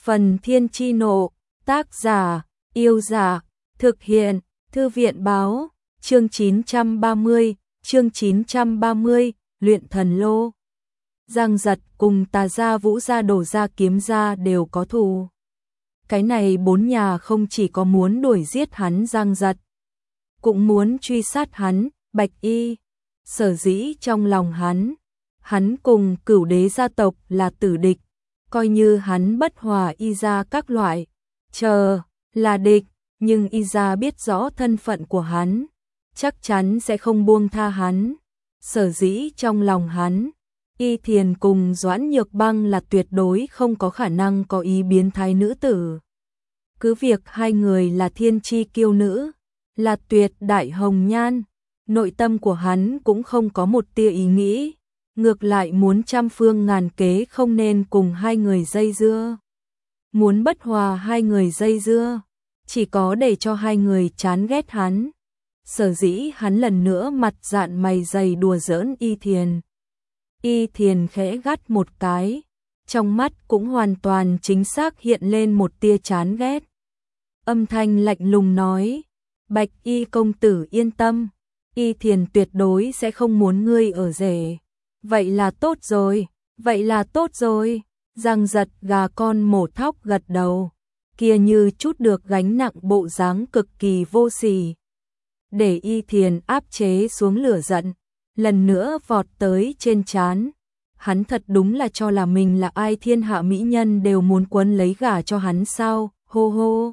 Phần Thiên Chi Nộ, tác giả, Yêu Giả, thực hiện, Thư viện báo, chương 930, Luyện Thần Lô. Giang Giật cùng Tà Gia, Vũ Gia, Đồ Gia, Kiếm Gia đều có thù. Cái này bốn nhà không chỉ có muốn đuổi giết hắn Giang Giật, cũng muốn truy sát hắn, Bạch Y. Sở dĩ trong lòng hắn cùng Cửu Đế gia tộc là tử địch, coi như hắn bất hòa Y gia các loại, là địch, nhưng Y gia biết rõ thân phận của hắn, chắc chắn sẽ không buông tha hắn. Sở dĩ trong lòng hắn, Y Thiền cùng Doãn Nhược Băng là tuyệt đối không có khả năng có ý biến thái nữ tử. Cứ việc hai người là thiên chi kiêu nữ, là tuyệt đại hồng nhan, nội tâm của hắn cũng không có một tia ý nghĩ, ngược lại muốn trăm phương ngàn kế không nên cùng hai người dây dưa. Muốn bất hòa hai người dây dưa, chỉ có để cho hai người chán ghét hắn. Sở dĩ hắn lần nữa mặt dạn mày dày đùa giỡn Y Thiền. Y Thiền khẽ gắt một cái, trong mắt cũng hoàn toàn chính xác hiện lên một tia chán ghét. Âm thanh lạnh lùng nói, Bạch Y công tử yên tâm, Y Thiền tuyệt đối sẽ không muốn ngươi ở rể. Vậy là tốt rồi, Giang Giật gà con mổ thóc gật đầu, kia như chút được gánh nặng bộ dáng cực kỳ vô sỉ. Để Y Thiền áp chế xuống lửa giận, lần nữa vọt tới trên trán. Hắn thật đúng là cho là mình là ai, thiên hạ mỹ nhân đều muốn quấn lấy gả cho hắn sao, hô hô.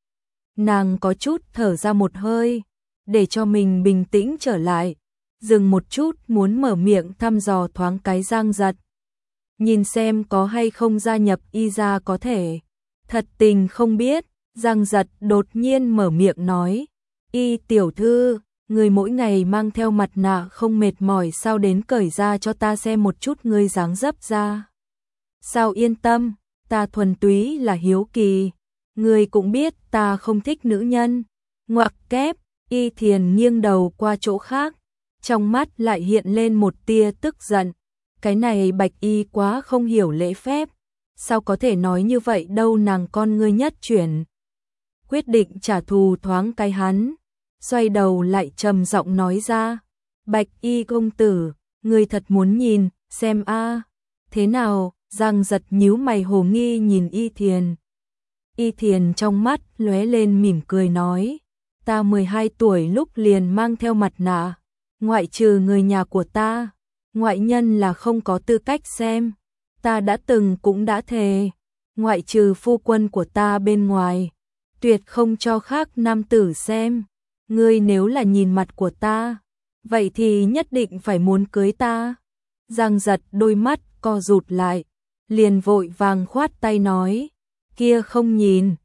Nàng có chút thở ra một hơi, để cho mình bình tĩnh trở lại, dừng một chút muốn mở miệng thăm dò thoáng cái Giang Giật. Nhìn xem có hay không gia nhập Y gia có thể. Thật tình không biết, Giang Giật đột nhiên mở miệng nói, Y tiểu thư, người mỗi ngày mang theo mặt nạ không mệt mỏi sao, đến cởi ra cho ta xem một chút ngươi dáng dấp ra. Sao, yên tâm, ta thuần túy là hiếu kỳ, ngươi cũng biết ta không thích nữ nhân. Ngoặc kép, Y Thiền nghiêng đầu qua chỗ khác, trong mắt lại hiện lên một tia tức giận. Cái này Bạch Y quá không hiểu lễ phép, sao có thể nói như vậy đâu. Nàng con ngươi nhất chuyển, quyết định trả thù thoáng cái hắn, xoay đầu lại trầm giọng nói ra, Bạch Y công tử, ngươi thật muốn nhìn xem a? Thế nào? Giang Giật nhíu mày hồ nghi nhìn Y Thiền. Y Thiền trong mắt lóe lên mỉm cười nói, ta 12 tuổi lúc liền mang theo mặt nạ, ngoại trừ người nhà của ta, ngoại nhân là không có tư cách xem. Ta đã từng cũng đã thề, ngoại trừ phu quân của ta bên ngoài, tuyệt không cho khác nam tử xem. Ngươi nếu là nhìn mặt của ta, vậy thì nhất định phải muốn cưới ta. Giang Giật đôi mắt co rụt lại, liền vội vàng khoát tay nói, kia không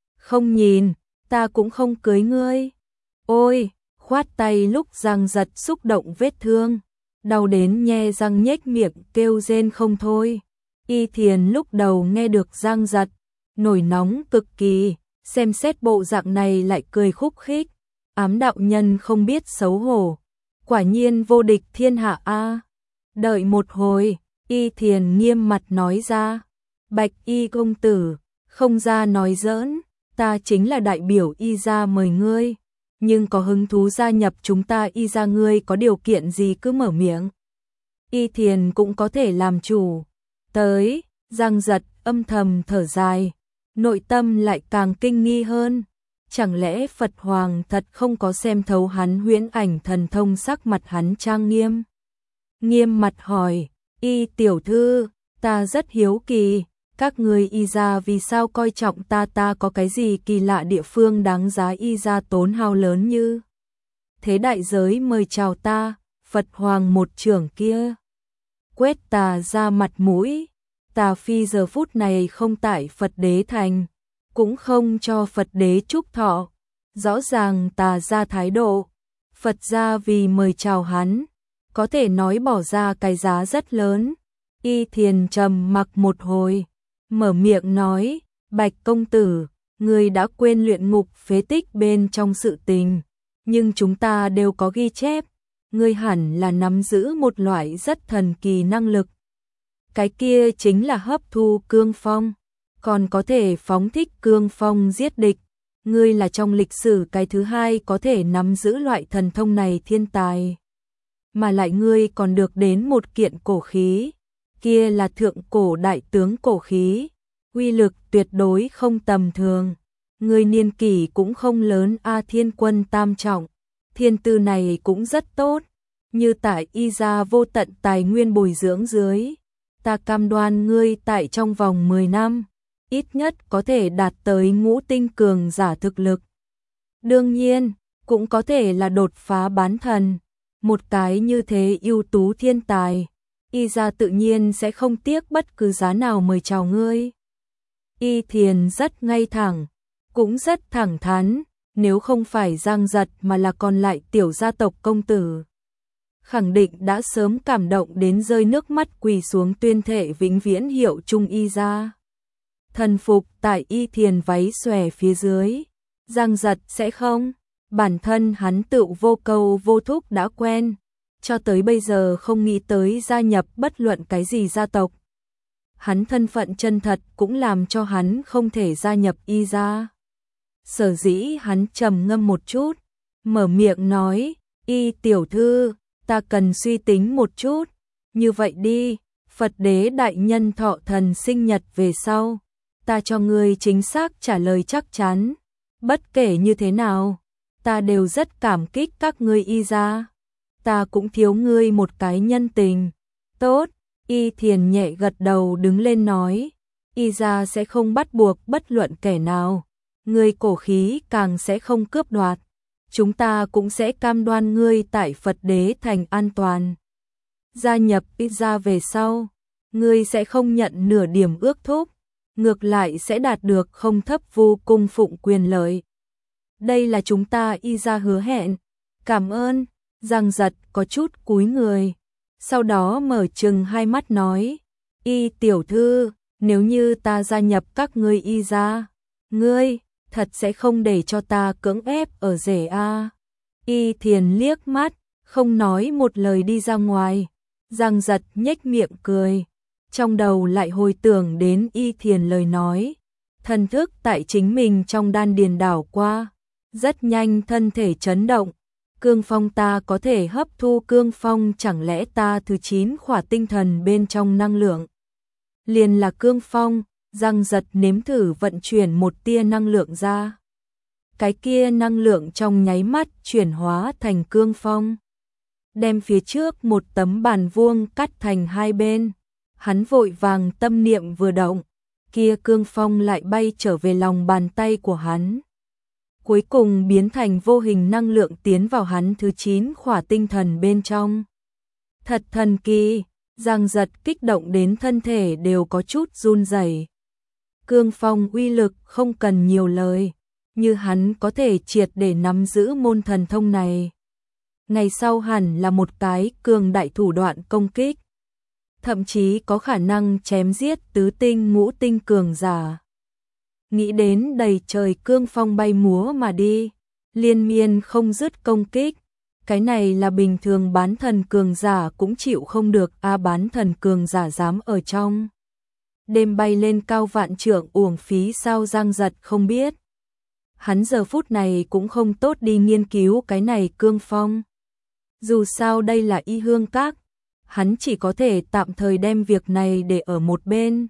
nhìn, ta cũng không cưới ngươi. Ôi, khoát tay lúc Giang Giật xúc động vết thương, đau đến nhe răng nhếch miệng kêu rên không thôi. Y Thiền lúc đầu nghe được Giang Giật nổi nóng cực kỳ, xem xét bộ dạng này lại cười khúc khích, ám đạo nhân không biết xấu hổ, quả nhiên vô địch thiên hạ a. Đợi một hồi, Y Thiền nghiêm mặt nói ra, Bạch Y công tử, không ra nói giỡn, ta chính là đại biểu Y gia mời ngươi, nhưng có hứng thú gia nhập chúng ta Y gia, ngươi có điều kiện gì cứ mở miệng. Y Thiền cũng có thể làm chủ. Tới, Giang Giật âm thầm thở dài, nội tâm lại càng kinh nghi hơn. Chẳng lẽ Phật Hoàng thật không có xem thấu hắn huyễn ảnh thần thông? Sắc mặt hắn trang nghiêm mặt hỏi, Y tiểu thư, ta rất hiếu kỳ, các ngươi Y gia vì sao coi trọng ta? Ta có cái gì kỳ lạ địa phương đáng giá Y gia tốn hao lớn như thế đại giới mời chào ta? Phật Hoàng một chưởng kia quét Tà ra mặt mũi. Tà Phi giờ phút này không tại Phật Đế thành, cũng không cho Phật Đế chúc thọ. Rõ ràng Tà ra thái độ, Phật gia vì mời chào hắn, có thể nói bỏ ra cái giá rất lớn. Y Thiền trầm mặc một hồi, mở miệng nói, Bạch công tử, ngươi đã quên luyện ngục phế tích bên trong sự tình, nhưng chúng ta đều có ghi chép, ngươi hẳn là nắm giữ một loại rất thần kỳ năng lực. Cái kia chính là hấp thu cương phong. còn có thể phóng thích cương phong giết địch. Ngươi là trong lịch sử cái thứ hai có thể nắm giữ loại thần thông này thiên tài. Mà lại ngươi còn được đến một kiện cổ khí, kia là thượng cổ đại tướng cổ khí, uy lực tuyệt đối không tầm thường. Ngươi niên kỷ cũng không lớn a, thiên quân tam trọng, thiên tư này cũng rất tốt, như tại y gia vô tận tài nguyên bồi dưỡng dưới, ta cam đoan ngươi tại trong vòng 10 năm, ít nhất có thể đạt tới ngũ tinh cường giả thực lực. Đương nhiên, cũng có thể là đột phá bán thần, một cái như thế ưu tú thiên tài, y gia tự nhiên sẽ không tiếc bất cứ giá nào mời chào ngươi. Y Thiền rất ngay thẳng, cũng rất thẳng thắn, nếu không phải Giang Giật mà là còn lại tiểu gia tộc công tử, khẳng định đã sớm cảm động đến rơi nước mắt quỳ xuống tuyên thệ vĩnh viễn hiệu chung y gia. Thần phục tại Y Thiền váy xòe phía dưới, Giang Giật sẽ không, bản thân hắn tự vô câu vô thúc đã quen, cho tới bây giờ không nghĩ tới gia nhập bất luận cái gì gia tộc. Hắn thân phận chân thật cũng làm cho hắn không thể gia nhập y gia. Sở dĩ hắn trầm ngâm một chút, mở miệng nói, Y tiểu thư, ta cần suy tính một chút, như vậy đi, Phật đế đại nhân thọ thần sinh nhật về sau, ta cho ngươi chính xác trả lời chắc chắn, bất kể như thế nào, ta đều rất cảm kích các ngươi y gia, ta cũng thiếu ngươi một cái nhân tình. Tốt, Y Thiền nhẹ gật đầu đứng lên nói, y gia sẽ không bắt buộc bất luận kẻ nào, ngươi cổ khí càng sẽ không cướp đoạt, chúng ta cũng sẽ cam đoan ngươi tại Phật đế thành an toàn. Gia nhập y gia về sau, ngươi sẽ không nhận nửa điểm ước thúc, ngược lại sẽ đạt được không thấp vu cung phụng quyền lợi. Đây là chúng ta y gia hứa hẹn. Cảm ơn. Giang Giật có chút cúi người, sau đó mở trừng hai mắt nói, Y tiểu thư, nếu như ta gia nhập các ngươi y gia, ngươi thật sẽ không để cho ta cưỡng ép ở rể a. Y Thiền liếc mắt, không nói một lời đi ra ngoài. Giang Giật nhếch miệng cười, trong đầu lại hồi tưởng đến Y Thiền lời nói, thần thức tại chính mình trong đan điền đảo qua, rất nhanh thân thể chấn động. Cương phong ta có thể hấp thu cương phong, chẳng lẽ ta thứ 9 khỏa tinh thần bên trong năng lượng liền là cương phong. Giang Giật nếm thử vận chuyển một tia năng lượng ra, cái kia năng lượng trong nháy mắt chuyển hóa thành cương phong, đem phía trước một tấm bàn vuông cắt thành hai bên. Hắn vội vàng tâm niệm vừa động, kia cương phong lại bay trở về lòng bàn tay của hắn, cuối cùng biến thành vô hình năng lượng tiến vào hắn thứ 9 khỏa tinh thần bên trong. Thật thần kỳ, Giang Giật kích động đến thân thể đều có chút run rẩy. Cương phong uy lực không cần nhiều lời, như hắn có thể triệt để nắm giữ môn thần thông này, ngày sau hẳn là một cái cường đại thủ đoạn công kích, thậm chí có khả năng chém giết tứ tinh ngũ tinh cường giả. Nghĩ đến đầy trời cương phong bay múa mà đi, liên miên không dứt công kích, cái này là bình thường bán thần cường giả cũng chịu không được a. Bán thần cường giả dám ở trong đêm bay lên cao vạn trượng uổng phí sao? Giang Giật không biết, hắn giờ phút này cũng không tốt đi nghiên cứu cái này cương phong, dù sao đây là Y Hương Các, hắn chỉ có thể tạm thời đem việc này để ở một bên,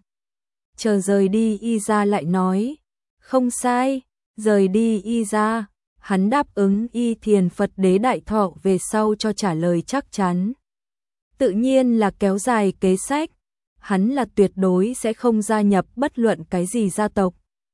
chờ rời đi y gia lại nói. Không sai, rời đi y gia, hắn đáp ứng Y Thiền Phật đế đại thọ về sau cho trả lời chắc chắn, tự nhiên là kéo dài kế sách, hắn là tuyệt đối sẽ không gia nhập bất luận cái gì gia tộc.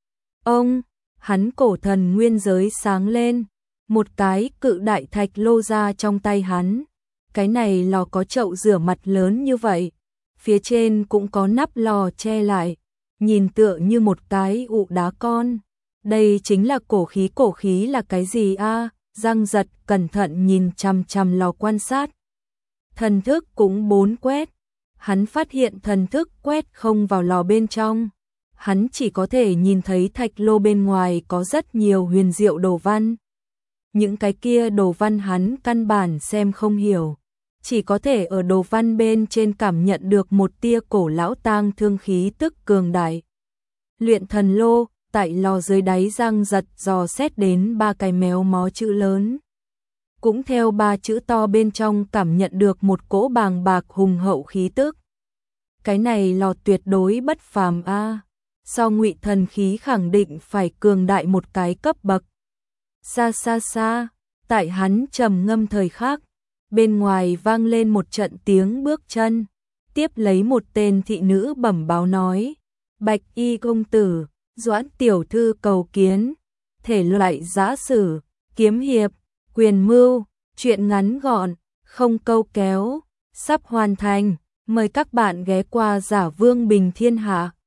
Ông, hắn cổ thần nguyên giới sáng lên, một cái cự đại thạch lô ra trong tay hắn, cái này lò có chậu rửa mặt lớn như vậy, phía trên cũng có nắp lò che lại, nhìn tựa như một cái ụ đá con. Đây chính là cổ khí là cái gì a? Giang Giật cẩn thận nhìn chằm chằm lò quan sát. Thần thức cũng bốn quét, hắn phát hiện thần thức quét không vào lò bên trong, hắn chỉ có thể nhìn thấy thạch lô bên ngoài có rất nhiều huyền diệu đồ văn. Những cái kia đồ văn hắn căn bản xem không hiểu, chỉ có thể ở đồ văn bên trên cảm nhận được một tia cổ lão tang thương khí tức cường đại. Luyện thần lô, tại lò dưới đáy Giang Giật dò xét đến 3 cái méo mó chữ lớn. Cũng theo 3 chữ to bên trong cảm nhận được một cỗ bàng bạc hùng hậu khí tức. Cái này lò tuyệt đối bất phàm a. So Ngụy thần khí khẳng định phải cường đại một cái cấp bậc. Xa xa xa, tại hắn trầm ngâm thời khắc, bên ngoài vang lên một trận tiếng bước chân, tiếp lấy một tên thị nữ bẩm báo nói: "Bạch y công tử, Doãn tiểu thư cầu kiến." Thể loại giã sử, kiếm hiệp, quyền mưu, truyện ngắn gọn, không câu kéo, sắp hoàn thành. Mời các bạn ghé qua Giả Vương Bình Thiên Hạ.